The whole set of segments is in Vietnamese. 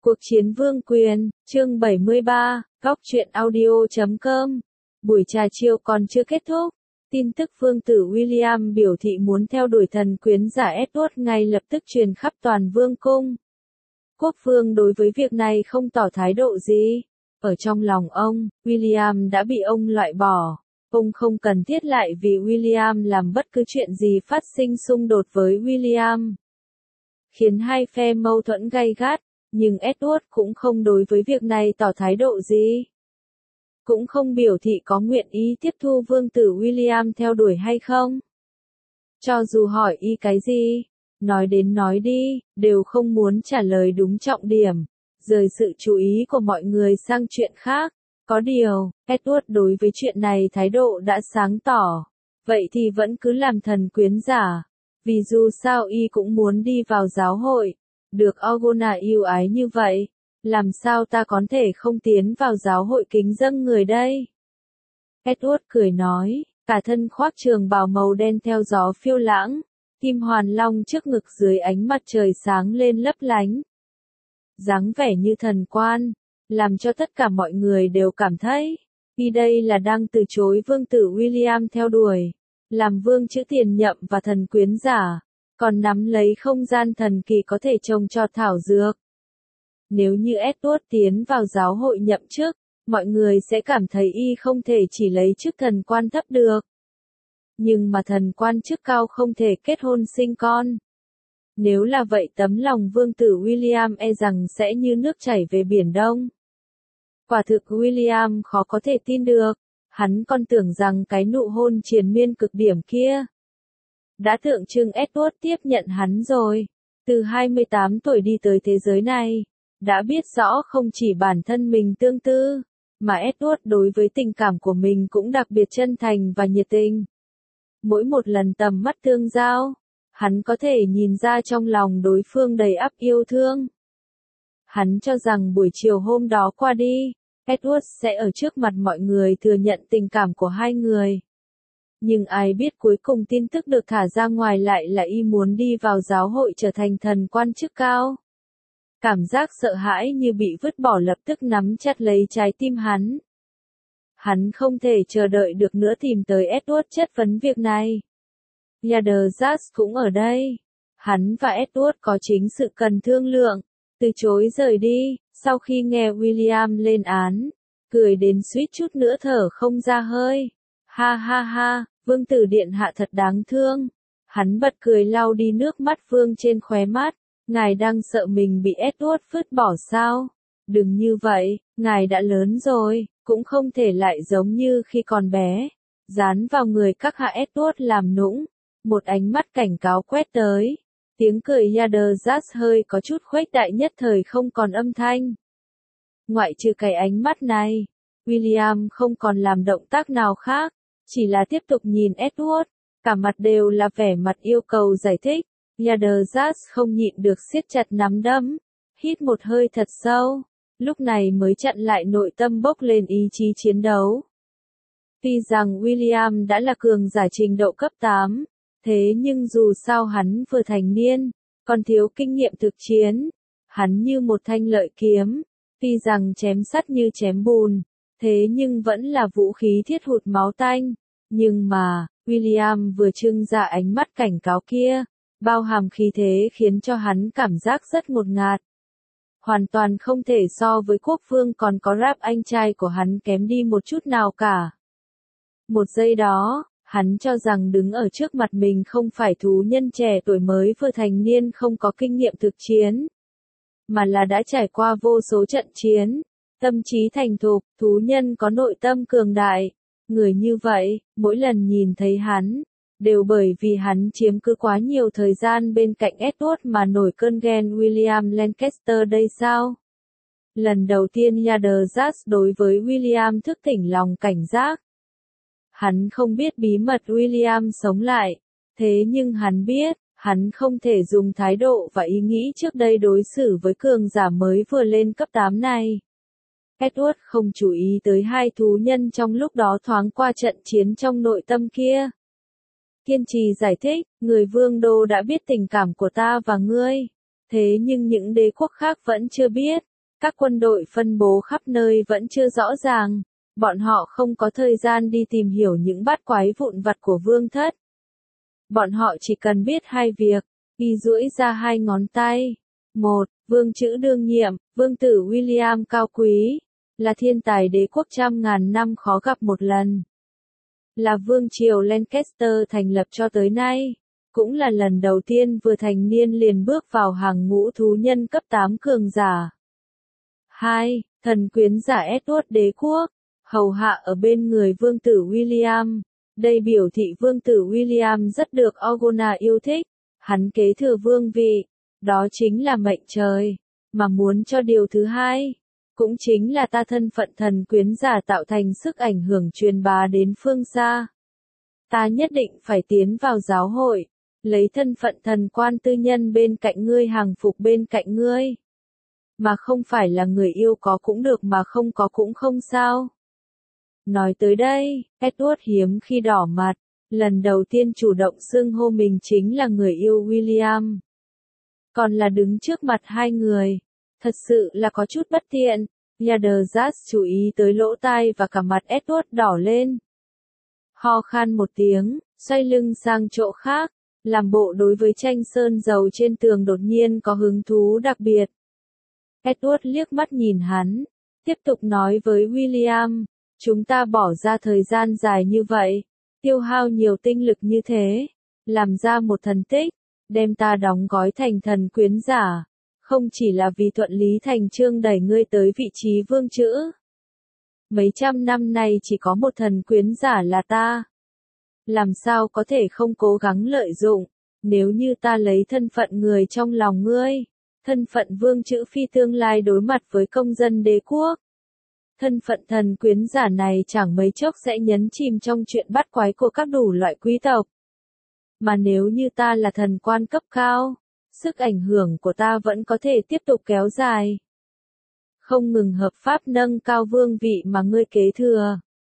Cuộc chiến vương quyền, chương 73, góc truyện audio.com. Buổi trà chiều còn chưa kết thúc. Tin tức vương tử William biểu thị muốn theo đuổi thần quyến giả Edward ngay lập tức truyền khắp toàn vương cung. Quốc vương đối với việc này không tỏ thái độ gì. Ở trong lòng ông, William đã bị ông loại bỏ. Ông không cần thiết lại vì William làm bất cứ chuyện gì phát sinh xung đột với William. Khiến hai phe mâu thuẫn gay gắt. Nhưng Edward cũng không đối với việc này tỏ thái độ gì. Cũng không biểu thị có nguyện ý tiếp thu vương tử William theo đuổi hay không. Cho dù hỏi y cái gì, nói đến nói đi, đều không muốn trả lời đúng trọng điểm, rời sự chú ý của mọi người sang chuyện khác. Có điều, Edward đối với chuyện này thái độ đã sáng tỏ. Vậy thì vẫn cứ làm thần quyến giả. Vì dù sao y cũng muốn đi vào giáo hội. Được Organa yêu ái như vậy, làm sao ta có thể không tiến vào giáo hội kính dâng người đây? Edward cười nói, cả thân khoác trường bào màu đen theo gió phiêu lãng, kim hoàn long trước ngực dưới ánh mặt trời sáng lên lấp lánh. Dáng vẻ như thần quan, làm cho tất cả mọi người đều cảm thấy, y đây là đang từ chối vương tử William theo đuổi, làm vương chữ tiền nhậm và thần quyến giả. Còn nắm lấy không gian thần kỳ có thể trồng cho thảo dược. Nếu như Edward tiến vào giáo hội nhậm chức, mọi người sẽ cảm thấy y không thể chỉ lấy chức thần quan thấp được. Nhưng mà thần quan chức cao không thể kết hôn sinh con. Nếu là vậy tấm lòng vương tử William e rằng sẽ như nước chảy về Biển Đông. Quả thực William khó có thể tin được, hắn còn tưởng rằng cái nụ hôn triền miên cực điểm kia đã tượng trưng Edward tiếp nhận hắn rồi. Từ 28 tuổi đi tới thế giới này, đã biết rõ không chỉ bản thân mình tương tư, mà Edward đối với tình cảm của mình cũng đặc biệt chân thành và nhiệt tình. Mỗi một lần tầm mắt tương giao, hắn có thể nhìn ra trong lòng đối phương đầy ắp yêu thương. Hắn cho rằng buổi chiều hôm đó qua đi, Edward sẽ ở trước mặt mọi người thừa nhận tình cảm của hai người. Nhưng ai biết cuối cùng tin tức được thả ra ngoài lại là y muốn đi vào giáo hội trở thành thần quan chức cao. Cảm giác sợ hãi như bị vứt bỏ lập tức nắm chặt lấy trái tim hắn. Hắn không thể chờ đợi được nữa tìm tới Edward chất vấn việc này. Yadazas cũng ở đây. Hắn và Edward có chính sự cần thương lượng, từ chối rời đi, sau khi nghe William lên án, cười đến suýt chút nữa thở không ra hơi. Ha ha ha, vương tử điện hạ thật đáng thương. Hắn bật cười lau đi nước mắt vương trên khóe mắt. Ngài đang sợ mình bị Edward vứt bỏ sao? Đừng như vậy, ngài đã lớn rồi, cũng không thể lại giống như khi còn bé. Dán vào người các hạ Edward làm nũng. Một ánh mắt cảnh cáo quét tới. Tiếng cười Yadazas hơi có chút khuếch đại nhất thời không còn âm thanh. Ngoại trừ cái ánh mắt này, William không còn làm động tác nào khác. Chỉ là tiếp tục nhìn Edward, cả mặt đều là vẻ mặt yêu cầu giải thích. Yadazas không nhịn được siết chặt nắm đấm, hít một hơi thật sâu, lúc này mới chặn lại nội tâm bốc lên ý chí chiến đấu. Tuy rằng William đã là cường giả trình độ cấp 8, thế nhưng dù sao hắn vừa thành niên, còn thiếu kinh nghiệm thực chiến, hắn như một thanh lợi kiếm, tuy rằng chém sắt như chém bùn, thế nhưng vẫn là vũ khí thiết hụt máu tanh. Nhưng mà, William vừa trưng ra ánh mắt cảnh cáo kia, bao hàm khí thế khiến cho hắn cảm giác rất ngột ngạt. Hoàn toàn không thể so với quốc vương còn có Rap anh trai của hắn kém đi một chút nào cả. Một giây đó, hắn cho rằng đứng ở trước mặt mình không phải thú nhân trẻ tuổi mới vừa thành niên không có kinh nghiệm thực chiến, mà là đã trải qua vô số trận chiến, tâm trí thành thục, thú nhân có nội tâm cường đại. Người như vậy, mỗi lần nhìn thấy hắn, đều bởi vì hắn chiếm cứ quá nhiều thời gian bên cạnh Edward mà nổi cơn ghen. William Lancaster đây sao? Lần đầu tiên Yadazas đối với William thức tỉnh lòng cảnh giác. Hắn không biết bí mật William sống lại, thế nhưng hắn biết, hắn không thể dùng thái độ và ý nghĩ trước đây đối xử với cường giả mới vừa lên cấp 8 này. Edward không chú ý tới hai thú nhân trong lúc đó thoáng qua trận chiến trong nội tâm kia. Kiên trì giải thích, người vương đô đã biết tình cảm của ta và ngươi. Thế nhưng những đế quốc khác vẫn chưa biết. Các quân đội phân bố khắp nơi vẫn chưa rõ ràng. Bọn họ không có thời gian đi tìm hiểu những bát quái vụn vặt của vương thất. Bọn họ chỉ cần biết hai việc. Y duỗi ra hai ngón tay. Một, vương chữ đương nhiệm, vương tử William cao quý, là thiên tài đế quốc trăm ngàn năm khó gặp một lần. Là vương triều Lancaster thành lập cho tới nay. Cũng là lần đầu tiên vừa thành niên liền bước vào hàng ngũ thú nhân cấp 8 cường giả. 2. Thần quyến giả Edward đế quốc, hầu hạ ở bên người vương tử William. Đây biểu thị vương tử William rất được Organa yêu thích. Hắn kế thừa vương vị. Đó chính là mệnh trời. Mà muốn cho điều thứ hai, cũng chính là ta thân phận thần quyến giả tạo thành sức ảnh hưởng truyền bá đến phương xa. Ta nhất định phải tiến vào giáo hội, lấy thân phận thần quan tư nhân bên cạnh ngươi hàng phục bên cạnh ngươi. Mà không phải là người yêu có cũng được mà không có cũng không sao. Nói tới đây, Edward hiếm khi đỏ mặt, lần đầu tiên chủ động xưng hô mình chính là người yêu William. Còn là đứng trước mặt hai người. Thật sự là có chút bất tiện. Yadazaz chú ý tới lỗ tai và cả mặt Edward đỏ lên. Ho khan một tiếng, xoay lưng sang chỗ khác, làm bộ đối với tranh sơn dầu trên tường đột nhiên có hứng thú đặc biệt. Edward liếc mắt nhìn hắn, tiếp tục nói với William, chúng ta bỏ ra thời gian dài như vậy, tiêu hao nhiều tinh lực như thế, làm ra một thần tích, đem ta đóng gói thành thần quyến giả. Không chỉ là vì thuận lý thành chương đẩy ngươi tới vị trí vương chữ. Mấy trăm năm nay chỉ có một thần quyến giả là ta. Làm sao có thể không cố gắng lợi dụng, nếu như ta lấy thân phận người trong lòng ngươi, thân phận vương chữ phi tương lai đối mặt với công dân đế quốc. Thân phận thần quyến giả này chẳng mấy chốc sẽ nhấn chìm trong chuyện bắt quái của các đủ loại quý tộc. Mà nếu như ta là thần quan cấp cao, sức ảnh hưởng của ta vẫn có thể tiếp tục kéo dài. Không ngừng hợp pháp nâng cao vương vị mà ngươi kế thừa.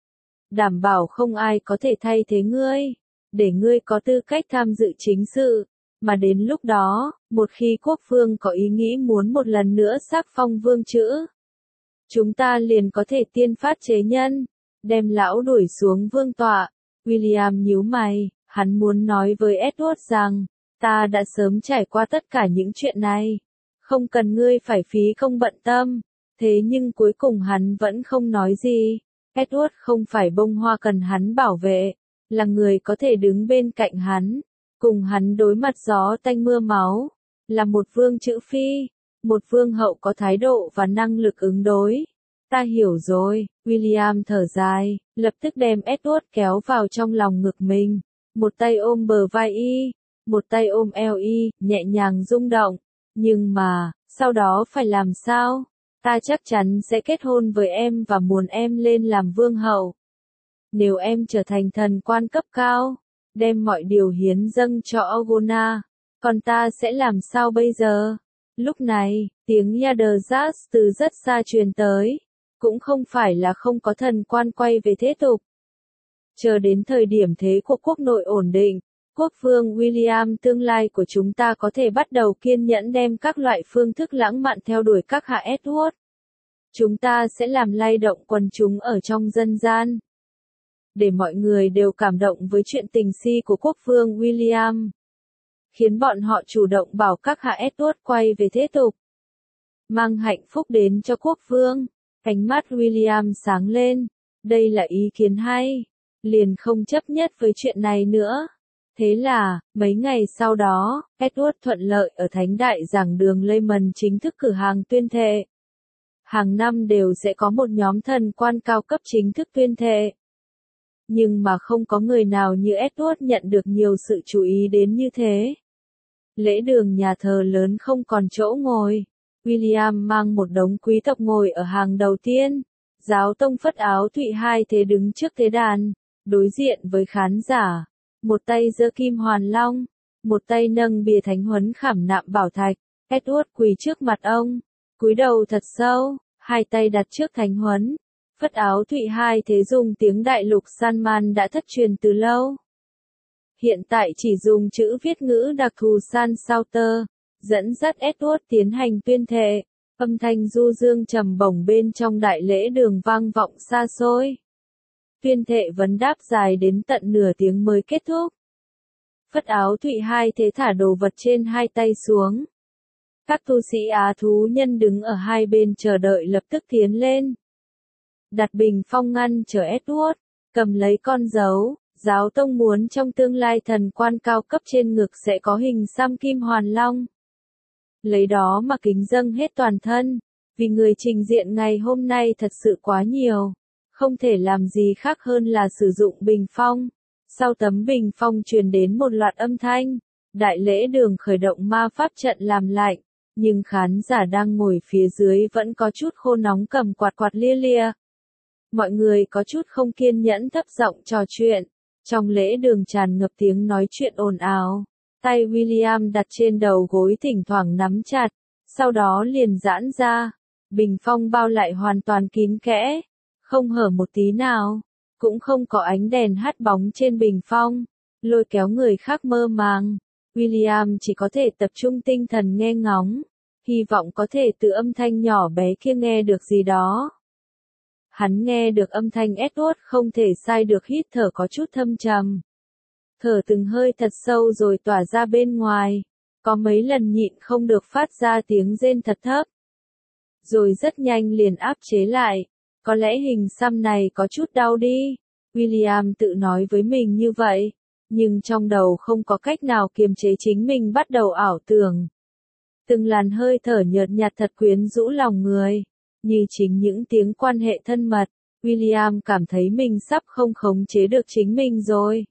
Đảm bảo không ai có thể thay thế ngươi, để ngươi có tư cách tham dự chính sự. Mà đến lúc đó, một khi quốc vương có ý nghĩ muốn một lần nữa xác phong vương chữ, chúng ta liền có thể tiên phát chế nhân, đem lão đuổi xuống vương tọa. William nhíu mày, hắn muốn nói với Edward rằng, ta đã sớm trải qua tất cả những chuyện này. Không cần ngươi phải phí công bận tâm. Thế nhưng cuối cùng hắn vẫn không nói gì. Edward không phải bông hoa cần hắn bảo vệ. Là người có thể đứng bên cạnh hắn. Cùng hắn đối mặt gió tanh mưa máu. Là một vương chữ phi. Một vương hậu có thái độ và năng lực ứng đối. Ta hiểu rồi. William thở dài. Lập tức đem Edward kéo vào trong lòng ngực mình. Một tay ôm bờ vai y. Một tay ôm eo y, nhẹ nhàng rung động. Nhưng mà, sau đó phải làm sao? Ta chắc chắn sẽ kết hôn với em và muốn em lên làm vương hậu. Nếu em trở thành thần quan cấp cao, đem mọi điều hiến dâng cho Organa, còn ta sẽ làm sao bây giờ? Lúc này, tiếng Yadazaz từ rất xa truyền tới. Cũng không phải là không có thần quan quay về thế tục. Chờ đến thời điểm thế của quốc nội ổn định. Quốc vương William tương lai của chúng ta có thể bắt đầu kiên nhẫn đem các loại phương thức lãng mạn theo đuổi các hạ Edward. Chúng ta sẽ làm lay động quần chúng ở trong dân gian. Để mọi người đều cảm động với chuyện tình si của quốc vương William. Khiến bọn họ chủ động bảo các hạ Edward quay về thế tục. Mang hạnh phúc đến cho quốc vương. Ánh mắt William sáng lên. Đây là ý kiến hay. Liền không chấp nhất với chuyện này nữa. Thế là, mấy ngày sau đó, Edward thuận lợi ở Thánh Đại Giảng đường Lehman chính thức cử hàng tuyên thệ. Hàng năm đều sẽ có một nhóm thần quan cao cấp chính thức tuyên thệ. Nhưng mà không có người nào như Edward nhận được nhiều sự chú ý đến như thế. Lễ đường nhà thờ lớn không còn chỗ ngồi. William mang một đống quý tộc ngồi ở hàng đầu tiên. Giáo tông phất áo thụy hai thế đứng trước thế đàn, đối diện với khán giả. Một tay giơ kim hoàn long, một tay nâng bìa thánh huấn khảm nạm bảo thạch. Edward quỳ trước mặt ông, cúi đầu thật sâu, hai tay đặt trước thánh huấn. Phất áo thụy hai thế dùng tiếng đại lục Sanman đã thất truyền từ lâu. Hiện tại chỉ dùng chữ viết ngữ đặc thù San Sauter, dẫn dắt Edward tiến hành tuyên thệ. Âm thanh du dương trầm bổng bên trong đại lễ đường vang vọng xa xôi. Tuyên thệ vấn đáp dài đến tận nửa tiếng mới kết thúc. Phất áo thụy hai thế thả đồ vật trên hai tay xuống. Các tu sĩ Á thú nhân đứng ở hai bên chờ đợi lập tức tiến lên. Đặt bình phong ngăn chờ Edward, cầm lấy con dấu, giáo tông muốn trong tương lai thần quan cao cấp trên ngực sẽ có hình xăm kim hoàn long. Lấy đó mà kính dâng hết toàn thân, vì người trình diện ngày hôm nay thật sự quá nhiều, không thể làm gì khác hơn là sử dụng bình phong. Sau tấm bình phong truyền đến một loạt âm thanh, đại lễ đường khởi động ma pháp trận làm lạnh, nhưng khán giả đang ngồi phía dưới vẫn có chút khô nóng cầm quạt quạt lia lia. Mọi người có chút không kiên nhẫn thấp giọng trò chuyện, trong lễ đường tràn ngập tiếng nói chuyện ồn ào. Tay William đặt trên đầu gối thỉnh thoảng nắm chặt, sau đó liền giãn ra. Bình phong bao lại hoàn toàn kín kẽ, không hở một tí nào, cũng không có ánh đèn hắt bóng trên bình phong, lôi kéo người khác mơ màng. William chỉ có thể tập trung tinh thần nghe ngóng, hy vọng có thể từ âm thanh nhỏ bé kia nghe được gì đó. Hắn nghe được âm thanh Edward không thể sai được hít thở có chút thâm trầm. Thở từng hơi thật sâu rồi tỏa ra bên ngoài, có mấy lần nhịn không được phát ra tiếng rên thật thấp. Rồi rất nhanh liền áp chế lại, có lẽ hình xăm này có chút đau đi, William tự nói với mình như vậy, nhưng trong đầu không có cách nào kiềm chế chính mình bắt đầu ảo tưởng. Từng làn hơi thở nhợt nhạt thật quyến rũ lòng người, như chính những tiếng quan hệ thân mật, William cảm thấy mình sắp không khống chế được chính mình rồi.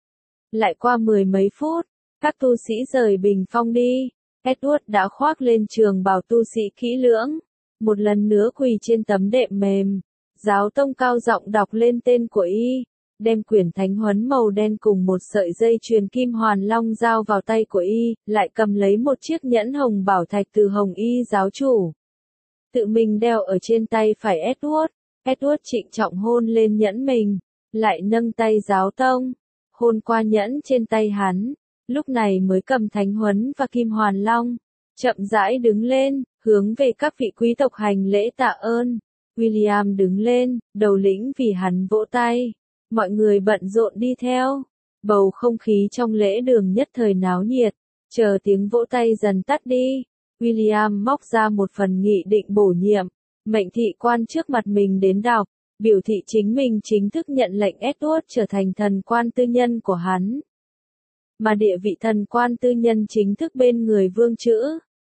Lại qua mười mấy phút, các tu sĩ rời bình phong đi, Edward đã khoác lên trường bào tu sĩ kỹ lưỡng, một lần nữa quỳ trên tấm đệm mềm, giáo tông cao giọng đọc lên tên của y, đem quyển thánh huấn màu đen cùng một sợi dây chuyền kim hoàn long giao vào tay của y, lại cầm lấy một chiếc nhẫn hồng bảo thạch từ hồng y giáo chủ. Tự mình đeo ở trên tay phải Edward trịnh trọng hôn lên nhẫn mình, lại nâng tay giáo tông, hôn qua nhẫn trên tay hắn, lúc này mới cầm thánh huấn và kim hoàn long, chậm rãi đứng lên, hướng về các vị quý tộc hành lễ tạ ơn. William đứng lên, đầu lĩnh vì hắn vỗ tay, mọi người bận rộn đi theo, bầu không khí trong lễ đường nhất thời náo nhiệt, chờ tiếng vỗ tay dần tắt đi. William móc ra một phần nghị định bổ nhiệm, mệnh thị quan trước mặt mình đến đọc, biểu thị chính mình chính thức nhận lệnh Edward trở thành thần quan tư nhân của hắn. Mà địa vị thần quan tư nhân chính thức bên người vương chữ.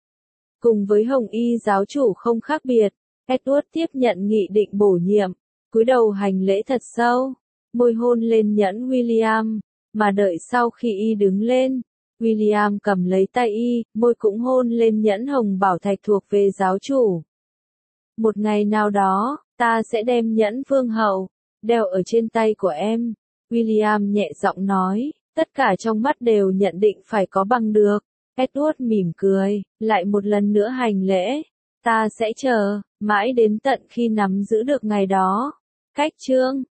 Cùng với hồng y giáo chủ không khác biệt, Edward tiếp nhận nghị định bổ nhiệm, cúi đầu hành lễ thật sâu, môi hôn lên nhẫn William, mà đợi sau khi y đứng lên, William cầm lấy tay y, môi cũng hôn lên nhẫn hồng bảo thạch thuộc về giáo chủ. Một ngày nào đó, ta sẽ đem nhẫn vương hậu, đeo ở trên tay của em, William nhẹ giọng nói, tất cả trong mắt đều nhận định phải có bằng được. Edward mỉm cười, lại một lần nữa hành lễ, ta sẽ chờ, mãi đến tận khi nắm giữ được ngày đó. Cách chương